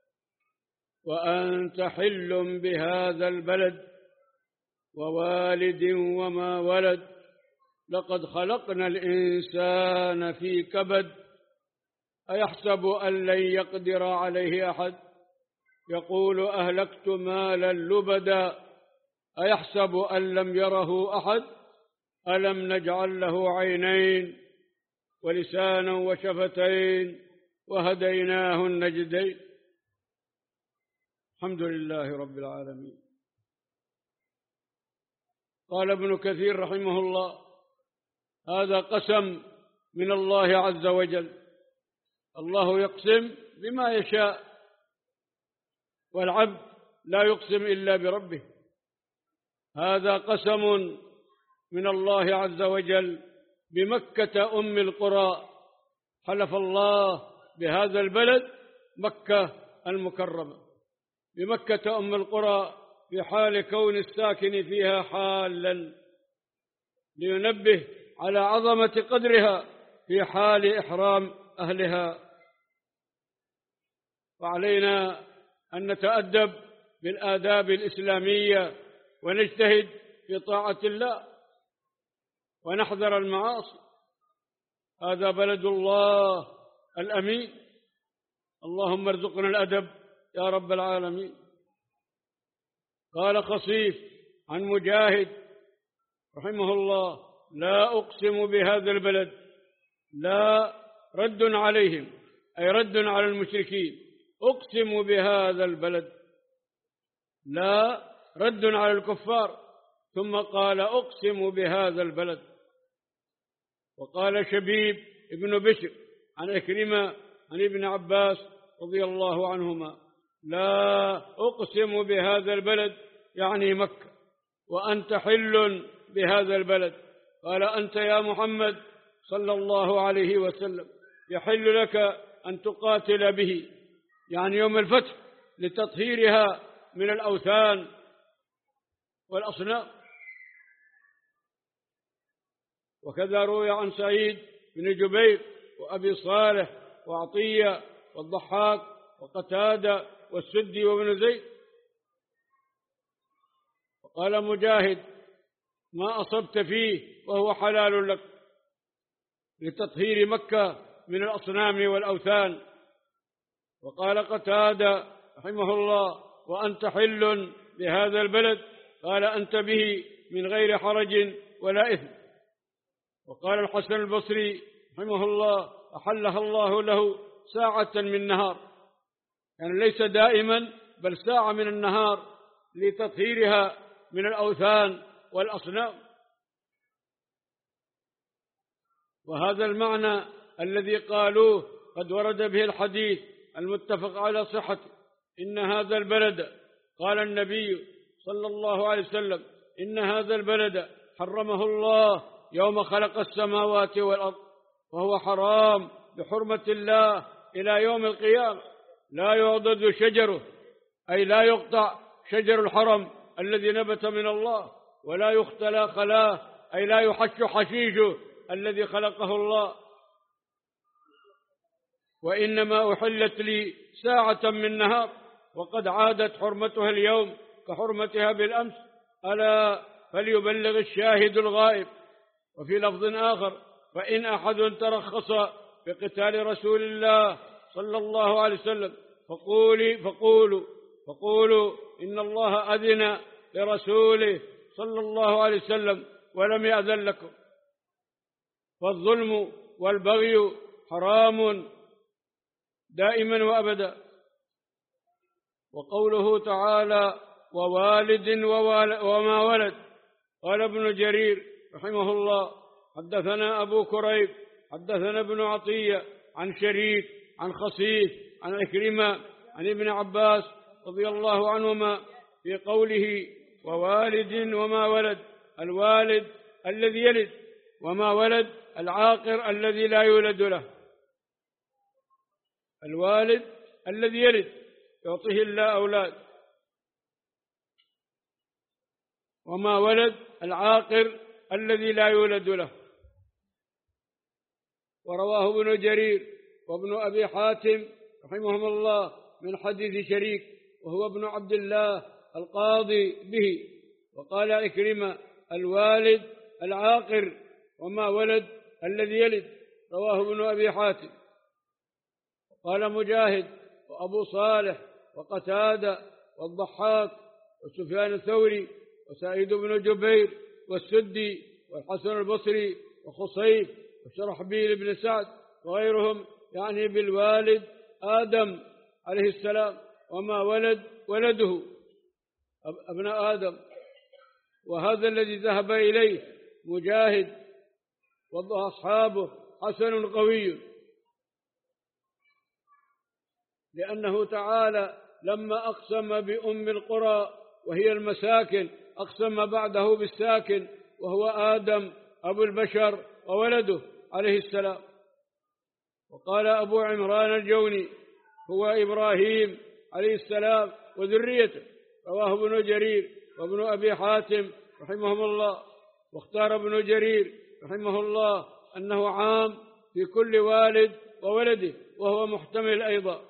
وأنت حل بهذا البلد ووالد وما ولد لقد خلقنا الإنسان في كبد أيحسب أن لن يقدر عليه أحد يقول أهلكت مالا لبدا أيحسب أن لم يره أحد ألم نجعل له عينين ولسانا وشفتين وهديناه النجدين. الحمد لله رب العالمين. قال ابن كثير رحمه الله هذا قسم من الله عز وجل. الله يقسم بما يشاء والعبد لا يقسم إلا بربه. هذا قسم من الله عز وجل بمكة أم القرى. حلف الله بهذا البلد مكة المكرمة، بمكة أم القرى في حال كون الساكن فيها حالا لينبه على عظمة قدرها في حال إحرام أهلها. وعلينا أن نتأدب بالآداب الإسلامية ونجتهد في طاعة الله ونحذر المعاصي. هذا بلد الله الأمين. اللهم ارزقنا الأدب يا رب العالمين. قال خصيف عن مجاهد رحمه الله لا أقسم بهذا البلد. لا رد عليهم أي رد على المشركين. أقسم بهذا البلد لا رد على الكفار. ثم قال أقسم بهذا البلد. وقال شبيب ابن بشر عن إكرمة عن ابن عباس رضي الله عنهما لا أقسم بهذا البلد يعني مكة وأنت حل بهذا البلد. قال أنت يا محمد صلى الله عليه وسلم يحل لك أن تقاتل به يعني يوم الفتح لتطهيرها من الأوثان والأصنام. وكذا روي عن سعيد بن جبير وأبي صالح وعطية والضحاك وقتادة والسدي وابن زيد. وقال مجاهد ما أصبت فيه وهو حلال لك لتطهير مكة من الأصنام والأوثان. وقال قتادة رحمه الله وأنت حل بهذا البلد قال أنت به من غير حرج ولا إثم. وقال الحسن البصري رحمه الله أحلها الله له ساعة من نهار يعني ليس دائما بل ساعة من النهار لتطهيرها من الأوثان والأصنام. وهذا المعنى الذي قالوه قد ورد به الحديث المتفق على صحته: إن هذا البلد، قال النبي صلى الله عليه وسلم: إن هذا البلد حرمه الله يوم خلق السماوات والأرض، وهو حرام بحرمة الله إلى يوم القيامة، لا يعضد شجره، أي لا يقطع شجر الحرم الذي نبت من الله، ولا يختلى خلاه، أي لا يحش حشيشه الذي خلقه الله. وإنما أحلت لي ساعة من نهار، وقد عادت حرمتها اليوم كحرمتها بالأمس، ألا فليبلغ الشاهد الغائب. وفي لفظ آخر: فإن أحد ترخص بقتال رسول الله صلى الله عليه وسلم فقولي فقولوا فقولوا إن الله أذن لرسوله صلى الله عليه وسلم ولم يأذن لكم. فالظلم والبغي حرام دائما وأبدا. وقوله تعالى: ووالد وما ولد. قال ابن جرير رحمه الله: حدثنا أبو كريب حدثنا ابن عطية عن شريك عن خصيف عن عكرمة عن ابن عباس رضي الله عنهما في قوله: ووالد وما ولد، الوالد الذي يلد، وما ولد العاقر الذي لا يولد له. الوالد الذي يلد يعطيه الله أولاد، وما ولد العاقر الذي لا يولد له. ورواه ابن جرير وابن أبي حاتم رحمهم الله من حديث شريك وهو ابن عبد الله القاضي به. وقال عكرمة: الوالد العاقر، وما ولد الذي يلد. رواه ابن أبي حاتم. قال مجاهد وأبو صالح وقتادة والضحاك وسفيان الثوري وسعيد بن جبير والسدي والحسن البصري وخصيف وشرحبيل بن سعد وغيرهم، يعني بالوالد آدم عليه السلام، وما ولد ولده أبناء آدم. وهذا الذي ذهب إليه مجاهد وأصحابه حسن قوي، لأنه تعالى لما أقسم بأم القرى وهي المساكن أقسم بعده بالساكن وهو آدم أبو البشر وولده عليه السلام. وقال أبو عمران الجوني: هو إبراهيم عليه السلام وذريته. رواه ابن جرير وابن أبي حاتم رحمهم الله. واختار ابن جرير رحمه الله أنه عام في كل والد وولده، وهو محتمل أيضا.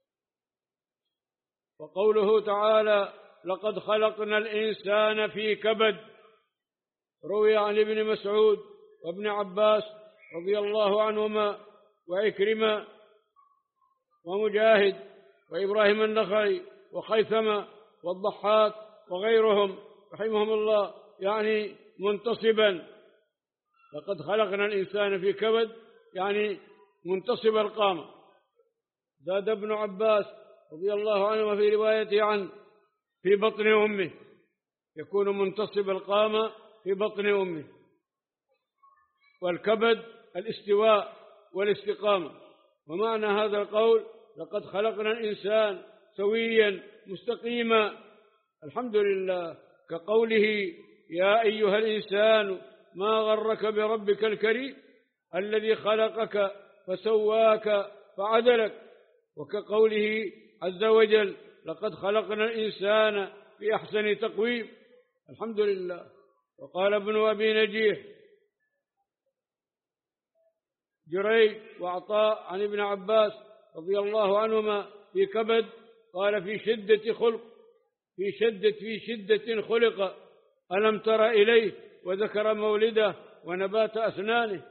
وقوله تعالى: لقد خلقنا الإنسان في كبد، روي عن ابن مسعود وابن عباس رضي الله عنهما وعكرمة ومجاهد وإبراهيم النخعي وخيثمة والضحاك وغيرهم رحمهم الله، يعني منتصبا. لقد خلقنا الإنسان في كبد يعني منتصب القامة. زاد ابن عباس رضي الله عنه في روايته عن في بطن أمه، يكون منتصب القامة في بطن أمه. والكبد الاستواء والاستقامة. ومعنى هذا القول: لقد خلقنا الإنسان سويا مستقيما. الحمد لله. كقوله: يا أيها الإنسان ما غرك بربك الكريم الذي خلقك فسواك فعدلك. وكقوله عز وجل: لقد خلقنا الإنسان في أحسن تقويم. الحمد لله. وقال ابن أبي نجيح جريج وعطاء عن ابن عباس رضي الله عنهما في كبد، قال: في شدة خلق في شدة في شدة خلق، ألم تر إليه، وذكر مولده ونبات أسنانه.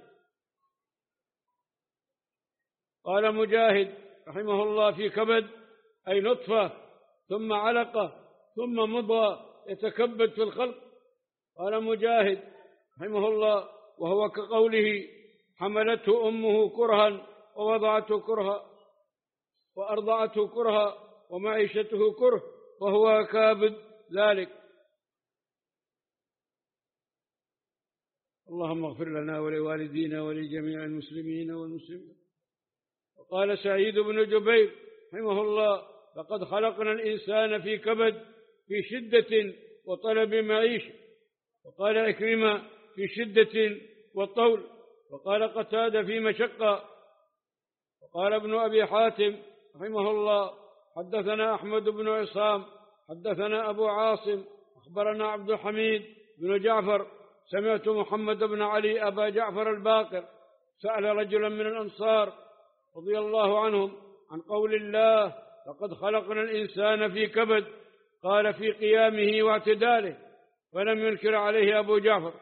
قال مجاهد رحمه الله: في كبد أي نطفة ثم علقة ثم مضغة يتكبد في الخلق. قال مجاهد رحمه الله: وهو كقوله: حملته أمه كرها ووضعته كرها وأرضعته كرها ومعيشته كره وهو كابد ذلك. اللهم اغفر لنا ولوالدينا ولجميع المسلمين والمسلمين. وقال سعيد بن جبير رحمه الله: لقد خلقنا الإنسان في كبد في شدة وطلب معيشة. وقال عكرمة: في شدة والطول. وقال قتادة: في مشقة. وقال ابن أبي حاتم رحمه الله: حدثنا أحمد بن عصام حدثنا أبو عاصم أخبرنا عبد الحميد بن جعفر سمعت محمد بن علي أبا جعفر الباقر سأل رجلا من الأنصار رضي الله عنهم عن قول الله: لقد خلقنا الإنسان في كبد، قال: في قيامه واعتداله، ولم ينكر عليه أبو جعفر.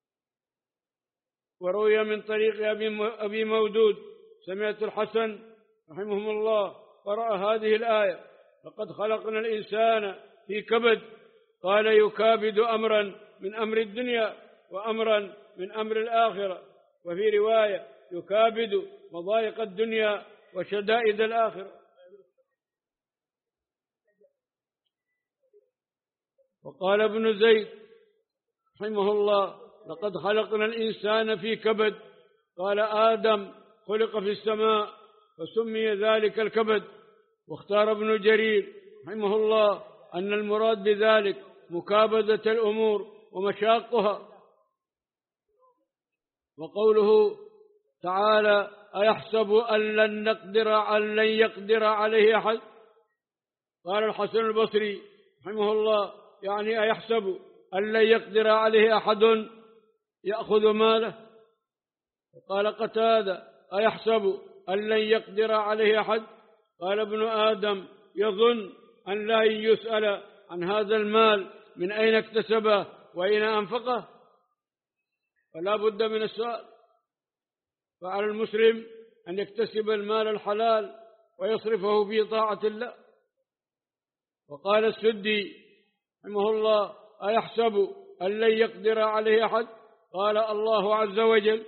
وروي من طريق أبي مودود سمعت الحسن رحمهم الله قرأ هذه الآية: لقد خلقنا الإنسان في كبد، قال: يكابد أمرا من أمر الدنيا وأمرا من أمر الآخرة. وفي رواية: يكابد مضايق الدنيا وشدائد الآخرة. وقال ابن زيد رحمه الله: لقد خلقنا الإنسان في كبد، قال: آدم خلق في السماء فسمي ذلك الكبد. واختار ابن جرير رحمه الله أن المراد بذلك مكابدة الأمور ومشاقها. وقوله تعالى: أيحسب أن لن نقدر أن لن يقدر عليه أحد، قال الحسن البصري رحمه الله: يعني أيحسب أن لن يقدر عليه أحد يأخذ ماله. وقال قتادة: أيحسب أن لن يقدر عليه أحد، قال ابن آدم: يظن أن لا يسأل عن هذا المال من أين اكتسبه وأين أنفقه، فلا بد من السؤال. فعلى المسلم أن يكتسب المال الحلال ويصرفه في طاعة الله. وقال السدي رحمه الله: أيحسب أن لن يقدر عليه أحد، قال: الله عز وجل،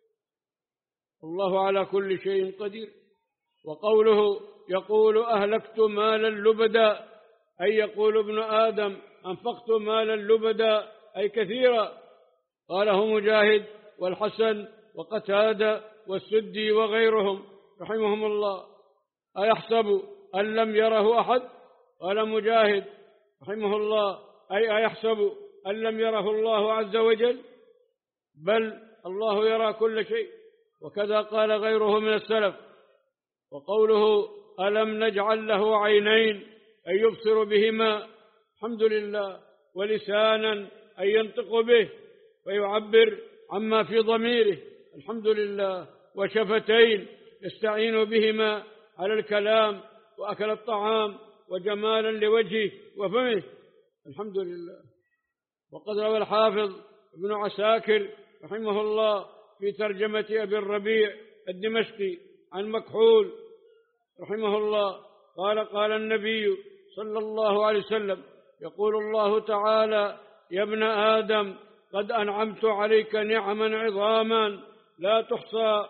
الله على كل شيء قدير. وقوله: يقول أهلكت مالا لبدا، أي يقول ابن آدم أنفقت مالا لبدا أي كثيرا. قاله مجاهد والحسن وقتادة والسدي وغيرهم رحمهم الله. أيحسب أن لم يره أحد، قال مجاهد رحمه الله: أي أيحسب أن لم يره الله عز وجل، بل الله يرى كل شيء. وكذا قال غيره من السلف. وقوله: ألم نجعل له عينين أي يبصر بهما، الحمد لله، ولسانا أي ينطق به ويعبر عما في ضميره، الحمد لله، وشفتين يستعين بهما على الكلام وأكل الطعام وجمالا لوجهه وفمه، الحمد لله. وقد روى الحافظ ابن عساكر رحمه الله في ترجمة أبي الربيع الدمشقي عن مكحول رحمه الله قال: قال النبي صلى الله عليه وسلم: يقول الله تعالى: يا ابن آدم قد أنعمت عليك نعما عظاما لا تحصى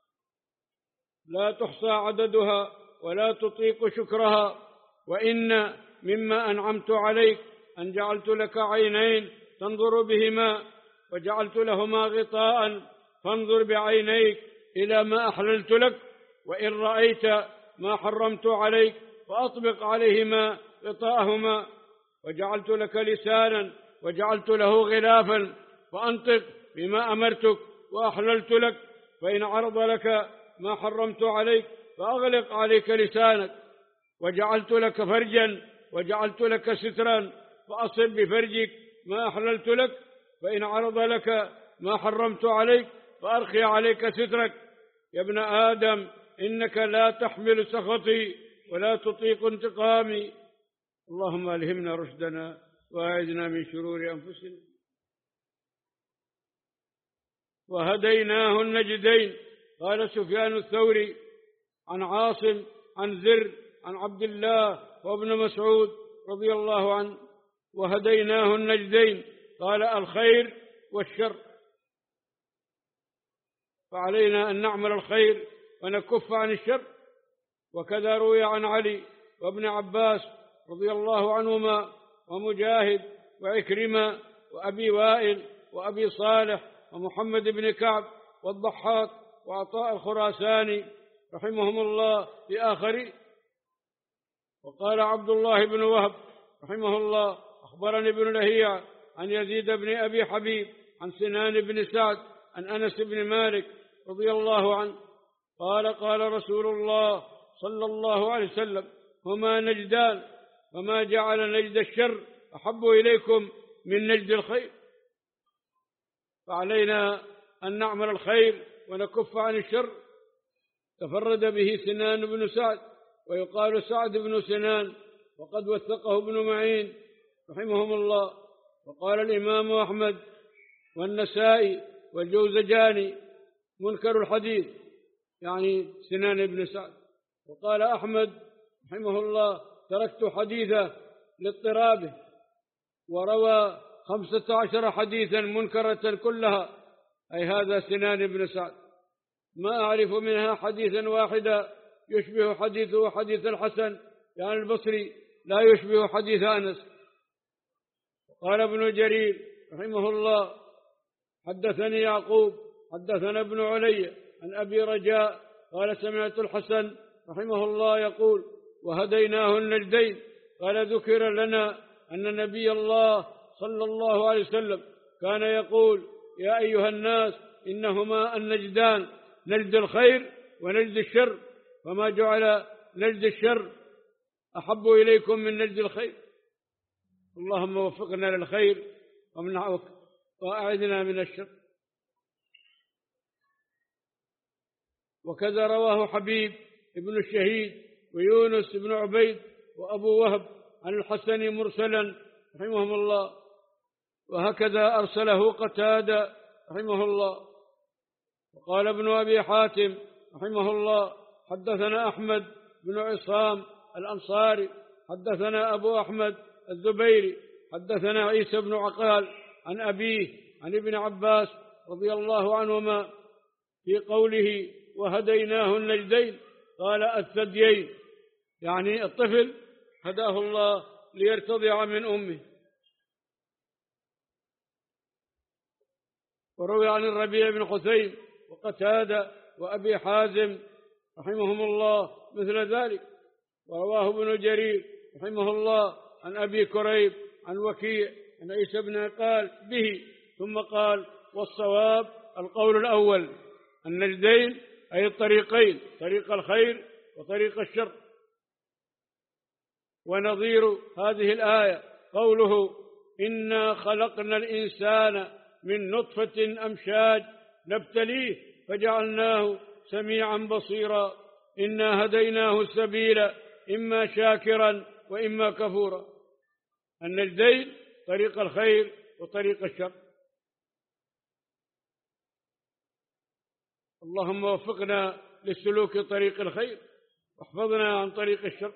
لا تحصى عددها ولا تطيق شكرها، وإن مما أنعمت عليك أن جعلت لك عينين تنظر بهما، وجعلت لهما غطاء فانظر بعينيك إلى ما أحللت لك، وإن رأيت ما حرمت عليك فأطبق عليهما غطاءهما، وجعلت لك لسانا وجعلت له غلافا فأنطق بما أمرتك وأحللت لك، فإن عرض لك ما حرمت عليك فأغلق عليك لسانك، وجعلت لك فرجا وجعلت لك سترا فأصب بفرجك ما أحللت لك، فإن عرض لك ما حرمت عليك فأرخي عليك سترك. يا ابن آدم إنك لا تحمل سخطي ولا تطيق انتقامي. اللهم ألهمنا رشدنا وأعذنا من شرور أنفسنا. وهديناه النجدين. قال سفيان الثوري عن عاصم عن زر عن عبد الله وابن مسعود رضي الله عنه: وهديناه النجدين، قال: الخير والشر، فعلينا أن نعمل الخير ونكف عن الشر. وكذا روي عن علي وابن عباس رضي الله عنهما ومجاهد وعكرمة وأبي وائل وأبي صالح ومحمد بن كعب والضحاك وعطاء الخراساني رحمهم الله في آخرين. وقال عبد الله بن وهب رحمه الله أخبرني ابن لهيعة عن يزيد بن أبي حبيب عن سنان بن سعد عن أنس بن مالك رضي الله عنه قال قال رسول الله صلى الله عليه وسلم هما نجدان وما جعل نجد الشر أحب إليكم من نجد الخير. فعلينا أن نعمل الخير ونكف عن الشر. تفرد به سنان بن سعد ويقال سعد بن سنان وقد وثقه ابن معين رحمهم الله. وقال الإمام أحمد والنسائي والجوزجاني منكر الحديث يعني سنان بن سعد. وقال أحمد رحمه الله تركت حديثه لاضطرابه، وروى خمسة عشر حديثا منكرة كلها، أي هذا سنان بن سعد، ما أعرف منها حديثا واحدا يشبه حديثه حديث الحسن يعني البصري لا يشبه حديث أنس. قال ابن جرير رحمه الله حدثني يعقوب حدثنا ابن علي عن أبي رجاء قال سمعت الحسن رحمه الله يقول وهديناه النجدين. قال ذكر لنا أن نبي الله صلى الله عليه وسلم كان يقول يا أيها الناس إنهما النجدان نجد الخير ونجد الشر، وما جعل نجد الشر أحب إليكم من نجد الخير. اللهم وفقنا للخير ومنعك وأعذنا من الشر. وكذا رواه حبيب ابن الشهيد ويونس بن عبيد وأبو وهب عن الحسن مرسلا رحمهم الله، وهكذا أرسله قتادة رحمه الله. وقال ابن أبي حاتم رحمه الله حدثنا أحمد بن عصام الأنصاري حدثنا أبو أحمد الزبيري حدثنا عيسى بن عقال عن أبيه عن ابن عباس رضي الله عنهما في قوله وهديناه النجدين قال الثديين، يعني الطفل هداه الله ليرتضع من أمه. وروي عن الربيع بن حسين وقتادة وأبي حازم رحمهم الله مثل ذلك. ورواه ابن جرير رحمه الله عن أبي كريب عن وكيع عن عيسى بن قال به، ثم قال والصواب القول الأول النجدين أي الطريقين، طريق الخير وطريق الشر. ونظير هذه الآية قوله إنا خلقنا الإنسان من نطفة أمشاج نبتليه فجعلناه سميعا بصيرا إنا هديناه السبيل إما شاكرا وإما كفورا. النجدين طريق الخير وطريق الشر. اللهم وفقنا لسلوك طريق الخير واحفظنا عن طريق الشر.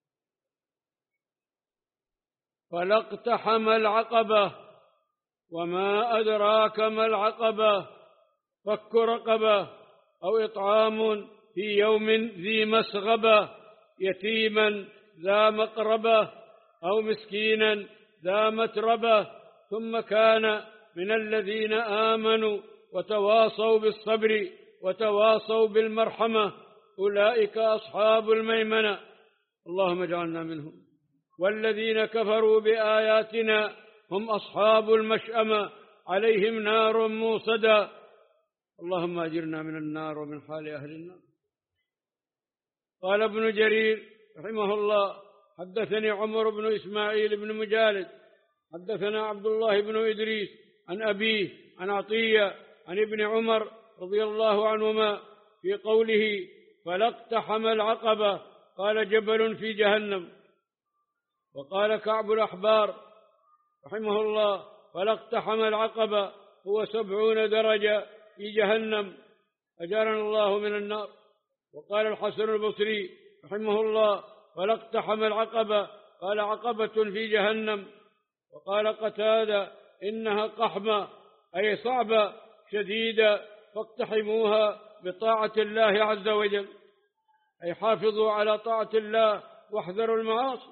فلاقتحم العقبة وما أدراك ما العقبة فك رقبة أو إطعام في يوم ذي مسغبة يتيما ذا مقربة أو مسكينا ذا متربة ثم كان من الذين آمنوا وتواصوا بالصبر وتواصوا بالمرحمة أولئك أصحاب الميمنة اللهم اجعلنا منهم. والذين كفروا بآياتنا هم أصحاب المشأمة عليهم نار موصدة اللهم أجرنا من النار ومن حال أهل النار. قال ابن جرير رحمه الله حدثني عمر بن إسماعيل بن مجالد حدثنا عبد الله بن إدريس عن أبيه عن عطية عن ابن عمر رضي الله عنهما في قوله فلاقتحم العقبة قال جبل في جهنم. وقال كعب الأحبار رحمه الله فلاقتحم العقبة هو سبعون درجة في جهنم أجارنا الله من النار. وقال الحسن البصري رحمه الله فلاقتحم العقبة قال عقبة في جهنم. وقال قتادة إنها قحمة أي صعبة شديدة فاقتحموها بطاعة الله عز وجل أي حافظوا على طاعة الله واحذروا المعاصي.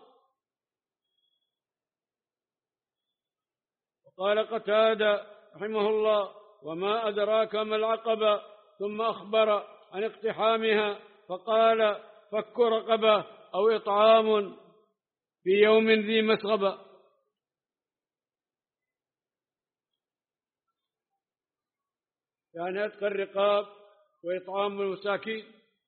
وقال قتادة رحمه الله وما أدراك ما العقبة، ثم أخبر عن اقتحامها فقال فك رقبة أو إطعام في يوم ذي مسغبة. يعني عتق الرقاب وإطعام المساكين.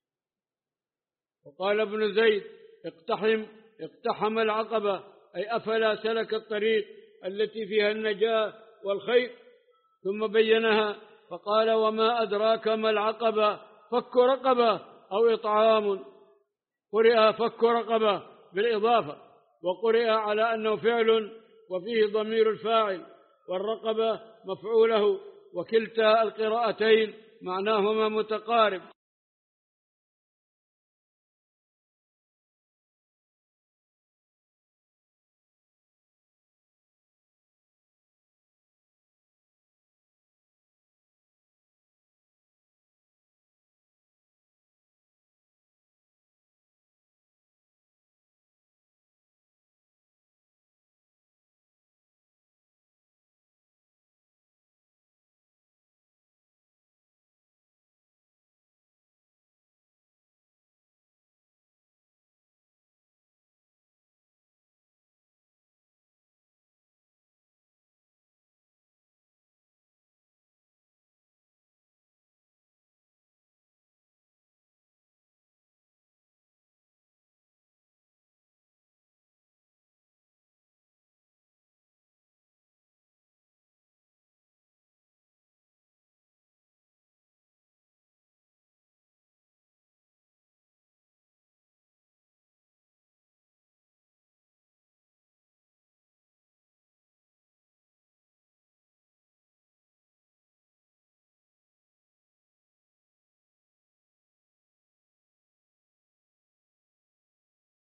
وقال ابن زيد اقتحم اقتحم العقبة أي أفلا سلك الطريق التي فيها النجاة والخير، ثم بينها فقال وما أدراك ما العقبة فك رقبة أو إطعام. قرئ فك رقبة بالإضافة، وقرئ على أنه فعل وفيه ضمير الفاعل، والرقبة مفعوله، وكلتا القراءتين معناهما متقارب.